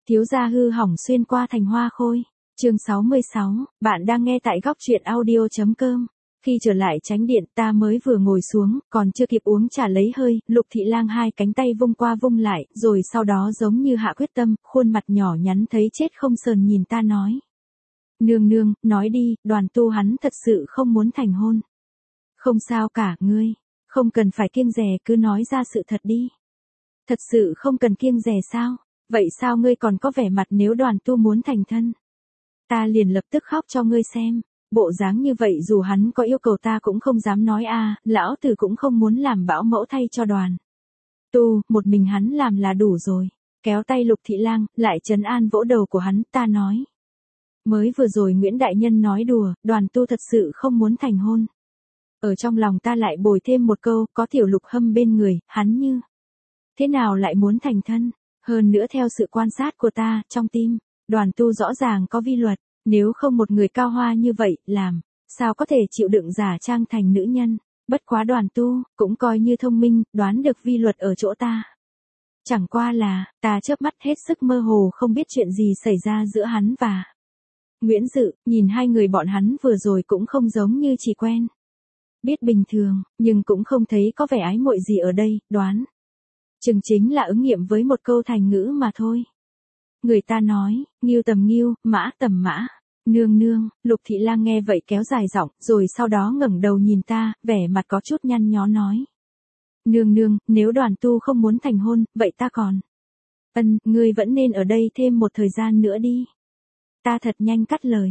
Thiếu gia hư hỏng xuyên qua thành hoa khôi. Chương 66, bạn đang nghe tại góc truyện audio.com. Khi trở lại chánh điện ta mới vừa ngồi xuống, còn chưa kịp uống trà lấy hơi, Lục Thị Lang hai cánh tay vung qua vung lại, rồi sau đó giống như hạ quyết tâm, khuôn mặt nhỏ nhắn thấy chết không sờn nhìn ta nói. Nương nương, nói đi, Đoàn Tu hắn thật sự không muốn thành hôn. Không sao cả, ngươi, không cần phải kiêng dè, cứ nói ra sự thật đi. Thật sự không cần kiêng dè sao? Vậy sao ngươi còn có vẻ mặt nếu Đoàn Tu muốn thành thân? Ta liền lập tức khóc cho ngươi xem. Bộ dáng như vậy dù hắn có yêu cầu ta cũng không dám nói lão tử cũng không muốn làm bảo mẫu thay cho Đoàn Tu, một mình hắn làm là đủ rồi. Kéo tay Lục Thị Lang, lại trấn an vỗ đầu của hắn, ta nói. Mới vừa rồi Nguyễn Đại Nhân nói đùa, Đoàn Tu thật sự không muốn thành hôn. Ở trong lòng ta lại bồi thêm một câu, có Tiểu Lục Hâm bên người, hắn như thế nào lại muốn thành thân? Hơn nữa theo sự quan sát của ta, trong tim, Đoàn Tu rõ ràng có vi luật, nếu không một người cao hoa như vậy, làm sao có thể chịu đựng giả trang thành nữ nhân? Bất quá Đoàn Tu, cũng coi như thông minh, đoán được vi luật ở chỗ ta. Chẳng qua là, ta chớp mắt hết sức mơ hồ không biết chuyện gì xảy ra giữa hắn và Nguyễn Dự, nhìn hai người bọn hắn vừa rồi cũng không giống như chỉ quen. Biết bình thường, nhưng cũng không thấy có vẻ ái muội gì ở đây, đoán. Chừng chính là ứng nghiệm với một câu thành ngữ mà thôi. Người ta nói, nghiêu tầm nghiêu, mã tầm mã. Nương nương, Lục Thị Lang nghe vậy kéo dài giọng, rồi sau đó ngẩng đầu nhìn ta, vẻ mặt có chút nhăn nhó nói. Nương nương, nếu Đoàn Tu không muốn thành hôn, vậy ta còn. Ngươi vẫn nên ở đây thêm một thời gian nữa đi. Ta thật nhanh cắt lời.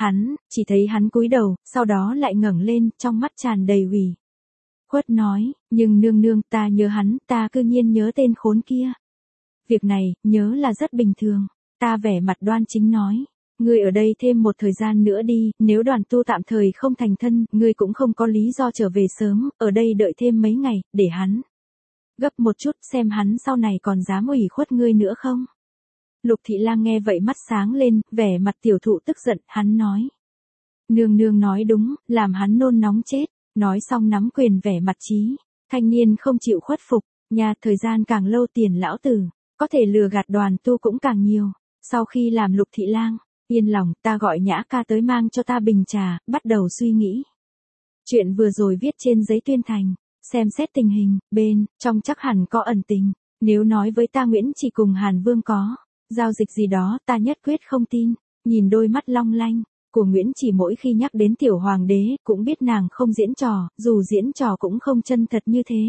Chỉ thấy hắn cúi đầu, sau đó lại ngẩng lên, trong mắt tràn đầy ủy khuất nói, nhưng nương nương, ta nhớ hắn, ta cư nhiên nhớ tên khốn kia. Việc này, nhớ là rất bình thường. Ta vẻ mặt đoan chính nói, ngươi ở đây thêm một thời gian nữa đi, nếu Đoàn Tu tạm thời không thành thân, ngươi cũng không có lý do trở về sớm, ở đây đợi thêm mấy ngày, để hắn gấp một chút xem hắn sau này còn dám ủy khuất ngươi nữa không. Lục Thị Lang nghe vậy mắt sáng lên, vẻ mặt tiểu thụ tức giận, hắn nói. Nương nương nói đúng, làm hắn nôn nóng chết, nói xong nắm quyền vẻ mặt chí. Thanh niên không chịu khuất phục, thời gian càng lâu tiền lão tử, có thể lừa gạt Đoàn Tu cũng càng nhiều. Sau khi làm Lục Thị Lang yên lòng, ta gọi Nhã ca tới mang cho ta bình trà, bắt đầu suy nghĩ. Chuyện vừa rồi viết trên giấy tuyên thành, xem xét tình hình, bên trong chắc hẳn có ẩn tình. Nếu nói với ta Nguyễn chỉ cùng Hàn Vương có giao dịch gì đó, ta nhất quyết không tin. Nhìn đôi mắt long lanh của Nguyễn chỉ mỗi khi nhắc đến tiểu hoàng đế, cũng biết nàng không diễn trò, dù diễn trò cũng không chân thật như thế.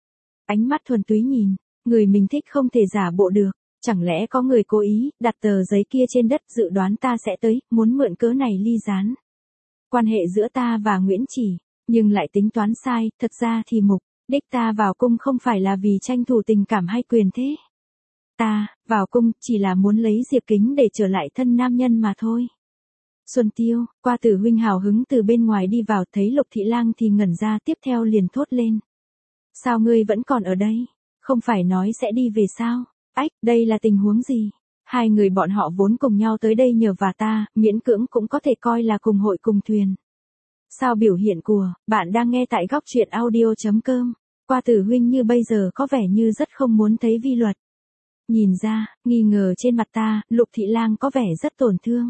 Ánh mắt thuần túy nhìn, người mình thích không thể giả bộ được. Chẳng lẽ có người cố ý đặt tờ giấy kia trên đất, dự đoán ta sẽ tới, muốn mượn cớ này ly gián quan hệ giữa ta và Nguyễn chỉ, nhưng lại tính toán sai, thật ra thì mục đích ta vào cung không phải là vì tranh thủ tình cảm hay quyền thế. Ta vào cung chỉ là muốn lấy Diệp Kính để trở lại thân nam nhân mà thôi. Xuân Tiêu, Qua Tử huynh hào hứng từ bên ngoài đi vào, thấy Lục Thị Lang thì ngẩn ra, tiếp theo liền thốt lên. Sao ngươi vẫn còn ở đây? Không phải nói sẽ đi về sao? Ách, đây là tình huống gì? Hai người bọn họ vốn cùng nhau tới đây nhờ vả ta, miễn cưỡng cũng có thể coi là cùng hội cùng thuyền. Sao biểu hiện của bạn đang nghe tại góc truyện audio.com? Qua Tử huynh như bây giờ có vẻ như rất không muốn thấy vi luật. Nhìn ra, nghi ngờ trên mặt ta, Lục Thị Lang có vẻ rất tổn thương.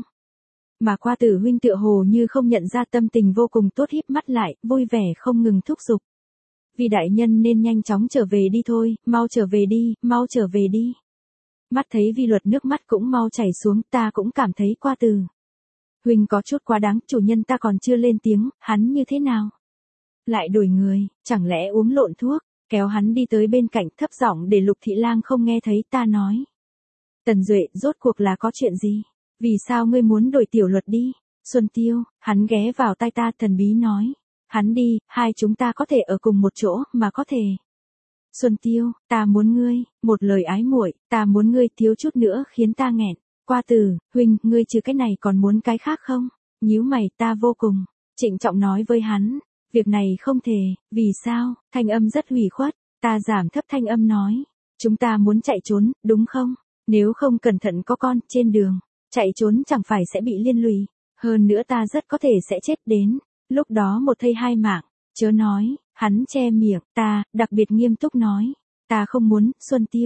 Mà Qua Tử huynh tựa hồ như không nhận ra, tâm tình vô cùng tốt, híp mắt lại, vui vẻ không ngừng thúc giục. Vì đại nhân nên nhanh chóng trở về đi thôi, mau trở về đi, mau trở về đi. Mắt thấy vi luật nước mắt cũng mau chảy xuống, ta cũng cảm thấy Qua Tử huynh có chút quá đáng, chủ nhân ta còn chưa lên tiếng, hắn như thế nào? Lại đổi người, chẳng lẽ uống lộn thuốc? Kéo hắn đi tới bên cạnh, thấp giọng để Lục Thị Lang không nghe thấy, ta nói. Tần Duệ, rốt cuộc là có chuyện gì? Vì sao ngươi muốn đổi tiểu luật đi? Xuân Tiêu, hắn ghé vào tai ta thần bí nói. Hắn đi, hai chúng ta có thể ở cùng một chỗ, mà có thể. Xuân Tiêu, ta muốn ngươi, một lời ái muội, ta muốn ngươi, thiếu chút nữa khiến ta nghẹn. Qua Tử huynh, ngươi trừ cái này còn muốn cái khác không? Nhíu mày, ta vô cùng trịnh trọng nói với hắn. Việc này không thể, vì sao? Thanh âm rất ủy khuất, ta giảm thấp thanh âm nói. Chúng ta muốn chạy trốn, đúng không? Nếu không cẩn thận có con, trên đường, chạy trốn chẳng phải sẽ bị liên lụy. Hơn nữa ta rất có thể sẽ chết đến. Lúc đó một thây hai mạng, chớ nói, hắn che miệng, ta, đặc biệt nghiêm túc nói. Ta không muốn, Xuân Tiêu,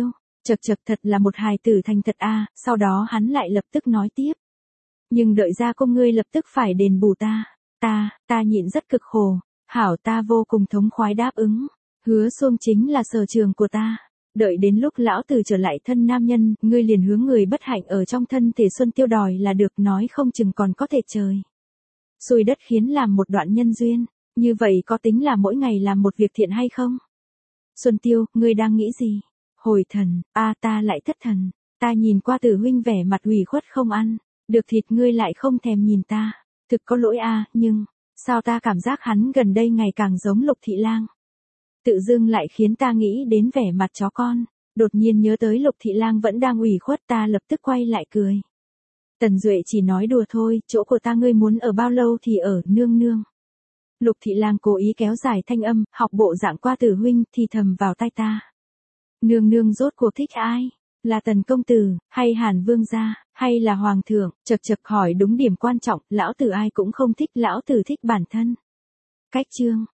Chậc chậc, thật là một hài tử thành thật a. Sau đó hắn lại lập tức nói tiếp. Nhưng đợi ra công ngươi lập tức phải đền bù ta. Ta nhịn rất cực khổ. Hảo, ta vô cùng thống khoái đáp ứng. Hứa Xuông chính là sở trường của ta. Đợi đến lúc lão tử trở lại thân nam nhân, ngươi liền hướng người bất hạnh ở trong thân thể Xuân Tiêu đòi là được, nói không chừng còn có thể trời xui đất khiến làm một đoạn nhân duyên. Như vậy có tính là mỗi ngày làm một việc thiện hay không? Xuân Tiêu, ngươi đang nghĩ gì? Hồi thần, ta lại thất thần. Ta nhìn qua Tử huynh vẻ mặt ủy khuất không ăn được thịt, ngươi lại không thèm nhìn ta. Thực có lỗi nhưng, sao ta cảm giác hắn gần đây ngày càng giống Lục Thị Lang. Tự dưng lại khiến ta nghĩ đến vẻ mặt chó con. Đột nhiên nhớ tới Lục Thị Lang vẫn đang ủy khuất, ta lập tức quay lại cười. Tần Duệ chỉ nói đùa thôi, chỗ của ta ngươi muốn ở bao lâu thì ở, nương nương. Lục Thị Lang cố ý kéo dài thanh âm, học bộ dạng qua Tử huynh, thì thầm vào tai ta. Nương nương rốt cuộc thích ai? Là Tần công tử, hay Hàn vương gia, hay là hoàng thượng? Chậc chậc, hỏi đúng điểm quan trọng, lão tử ai cũng không thích, lão tử thích bản thân. Cách chương